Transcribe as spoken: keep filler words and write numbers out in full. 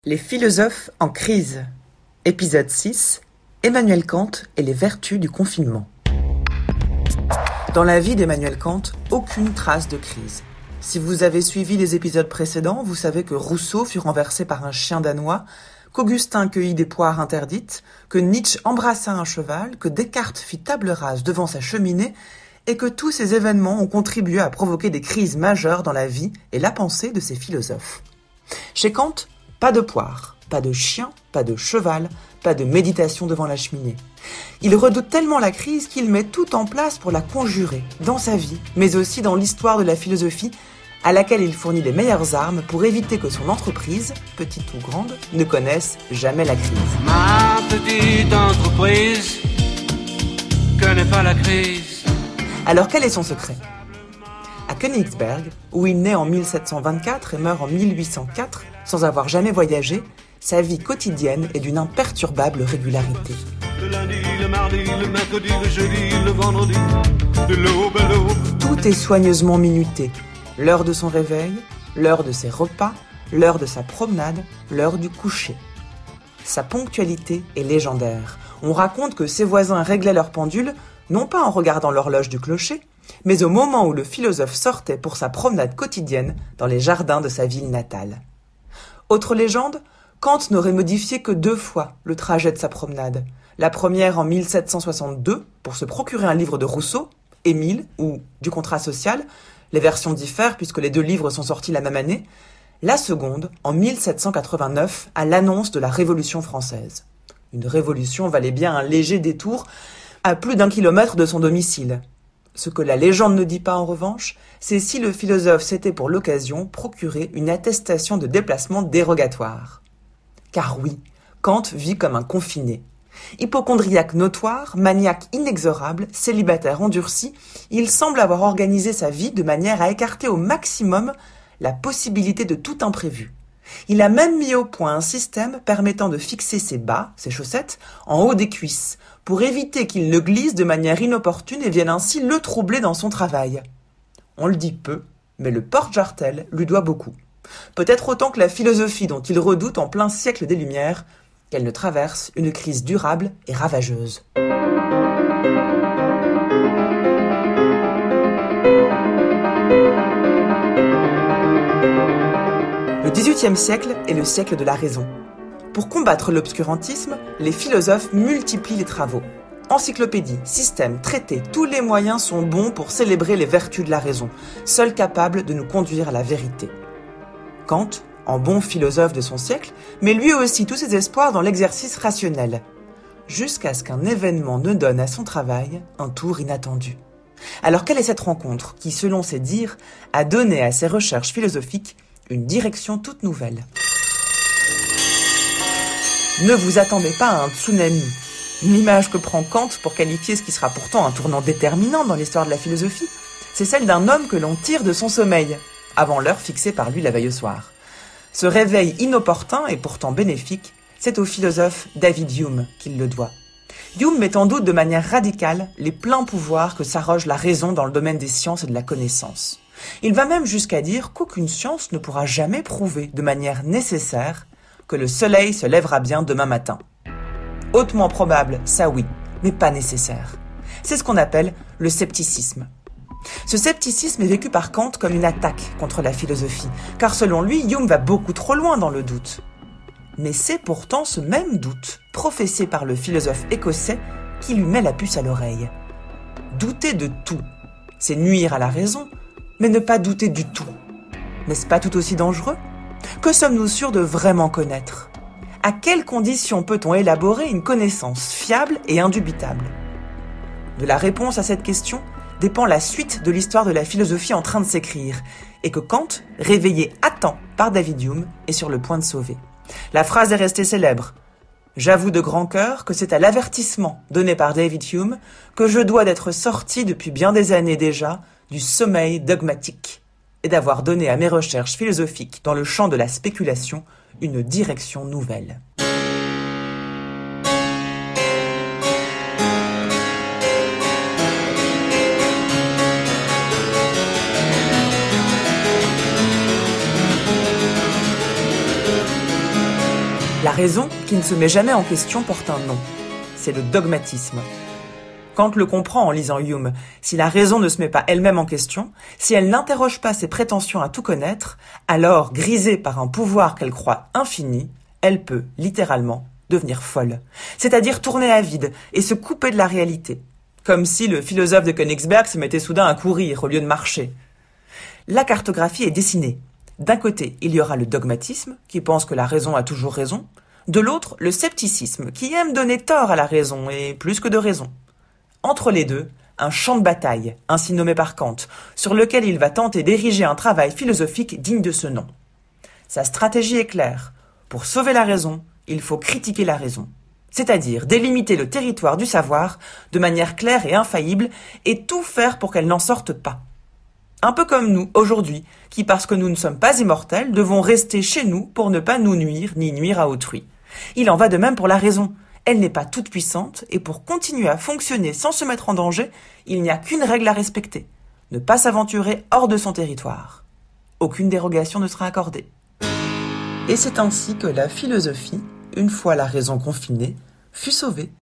Les philosophes en crise. Épisode six. Emmanuel Kant et les vertus du confinement. Dans la vie d'Emmanuel Kant, aucune trace de crise. Si vous avez suivi les épisodes précédents, vous savez que Rousseau fut renversé par un chien danois, qu'Augustin cueillit des poires interdites, que Nietzsche embrassa un cheval, que Descartes fit table rase devant sa cheminée, et que tous ces événements ont contribué à provoquer des crises majeures dans la vie et la pensée de ces philosophes. Chez Kant, pas de poire, pas de chien, pas de cheval, pas de méditation devant la cheminée. Il redoute tellement la crise qu'il met tout en place pour la conjurer, dans sa vie, mais aussi dans l'histoire de la philosophie, à laquelle il fournit les meilleures armes pour éviter que son entreprise, petite ou grande, ne connaisse jamais la crise. Ma petite entreprise connaît pas la crise. Alors quel est son secret ? À Königsberg, où il naît en mille sept cent vingt-quatre et meurt en mille huit cent quatre, sans avoir jamais voyagé, sa vie quotidienne est d'une imperturbable régularité. Le lundi, le mardi, le mercredi, le jeudi, le vendredi, de l'aube à l'aube. Tout est soigneusement minuté. L'heure de son réveil, l'heure de ses repas, l'heure de sa promenade, l'heure du coucher. Sa ponctualité est légendaire. On raconte que ses voisins réglaient leur pendule, non pas en regardant l'horloge du clocher, mais au moment où le philosophe sortait pour sa promenade quotidienne dans les jardins de sa ville natale. Autre légende, Kant n'aurait modifié que deux fois le trajet de sa promenade. La première en mille sept cent soixante-deux, pour se procurer un livre de Rousseau, Émile, ou du contrat social. Les versions diffèrent puisque les deux livres sont sortis la même année. La seconde, en mille sept cent quatre-vingt-neuf, à l'annonce de la Révolution française. Une révolution valait bien un léger détour à plus d'un kilomètre de son domicile. Ce que la légende ne dit pas en revanche, c'est si le philosophe s'était pour l'occasion procuré une attestation de déplacement dérogatoire. Car oui, Kant vit comme un confiné. Hypocondriaque notoire, maniaque inexorable, célibataire endurci, il semble avoir organisé sa vie de manière à écarter au maximum la possibilité de tout imprévu. Il a même mis au point un système permettant de fixer ses bas, ses chaussettes, en haut des cuisses, pour éviter qu'il ne glisse de manière inopportune et vienne ainsi le troubler dans son travail. On le dit peu, mais le porte-jartel lui doit beaucoup. Peut-être autant que la philosophie dont il redoute en plein siècle des Lumières, qu'elle ne traverse une crise durable et ravageuse. Le dix-huitième siècle est le siècle de la raison. Pour combattre l'obscurantisme, les philosophes multiplient les travaux. Encyclopédies, systèmes, traités, tous les moyens sont bons pour célébrer les vertus de la raison, seuls capables de nous conduire à la vérité. Kant, en bon philosophe de son siècle, met lui aussi tous ses espoirs dans l'exercice rationnel, jusqu'à ce qu'un événement ne donne à son travail un tour inattendu. Alors quelle est cette rencontre qui, selon ses dires, a donné à ses recherches philosophiques une direction toute nouvelle ? Ne vous attendez pas à un tsunami, l'image que prend Kant pour qualifier ce qui sera pourtant un tournant déterminant dans l'histoire de la philosophie, c'est celle d'un homme que l'on tire de son sommeil, avant l'heure fixée par lui la veille au soir. Ce réveil inopportun et pourtant bénéfique, c'est au philosophe David Hume qu'il le doit. Hume met en doute de manière radicale les pleins pouvoirs que s'arroge la raison dans le domaine des sciences et de la connaissance. Il va même jusqu'à dire qu'aucune science ne pourra jamais prouver de manière nécessaire que le soleil se lèvera bien demain matin. Hautement probable, ça oui, mais pas nécessaire. C'est ce qu'on appelle le scepticisme. Ce scepticisme est vécu par Kant comme une attaque contre la philosophie, car selon lui, Hume va beaucoup trop loin dans le doute. Mais c'est pourtant ce même doute, professé par le philosophe écossais, qui lui met la puce à l'oreille. Douter de tout, c'est nuire à la raison, mais ne pas douter du tout. N'est-ce pas tout aussi dangereux ? Que sommes-nous sûrs de vraiment connaître ? À quelles conditions peut-on élaborer une connaissance fiable et indubitable ? De la réponse à cette question dépend la suite de l'histoire de la philosophie en train de s'écrire, et que Kant, réveillé à temps par David Hume, est sur le point de sauver. La phrase est restée célèbre. « J'avoue de grand cœur que c'est à l'avertissement donné par David Hume que je dois d'être sorti depuis bien des années déjà du sommeil dogmatique et d'avoir donné à mes recherches philosophiques dans le champ de la spéculation une direction nouvelle. » La raison, qui ne se met jamais en question, porte un nom. C'est le dogmatisme. Kant le comprend en lisant Hume. Si la raison ne se met pas elle-même en question, si elle n'interroge pas ses prétentions à tout connaître, alors, grisée par un pouvoir qu'elle croit infini, elle peut, littéralement, devenir folle. C'est-à-dire tourner à vide et se couper de la réalité. Comme si le philosophe de Königsberg se mettait soudain à courir au lieu de marcher. La cartographie est dessinée. D'un côté, il y aura le dogmatisme, qui pense que la raison a toujours raison. De l'autre, le scepticisme, qui aime donner tort à la raison, et plus que de raison. Entre les deux, un champ de bataille, ainsi nommé par Kant, sur lequel il va tenter d'ériger un travail philosophique digne de ce nom. Sa stratégie est claire. Pour sauver la raison, il faut critiquer la raison. C'est-à-dire délimiter le territoire du savoir de manière claire et infaillible et tout faire pour qu'elle n'en sorte pas. Un peu comme nous, aujourd'hui, qui parce que nous ne sommes pas immortels, devons rester chez nous pour ne pas nous nuire ni nuire à autrui. Il en va de même pour la raison. Elle n'est pas toute puissante et pour continuer à fonctionner sans se mettre en danger, il n'y a qu'une règle à respecter. Ne pas s'aventurer hors de son territoire. Aucune dérogation ne sera accordée. Et c'est ainsi que la philosophie, une fois la raison confinée, fut sauvée.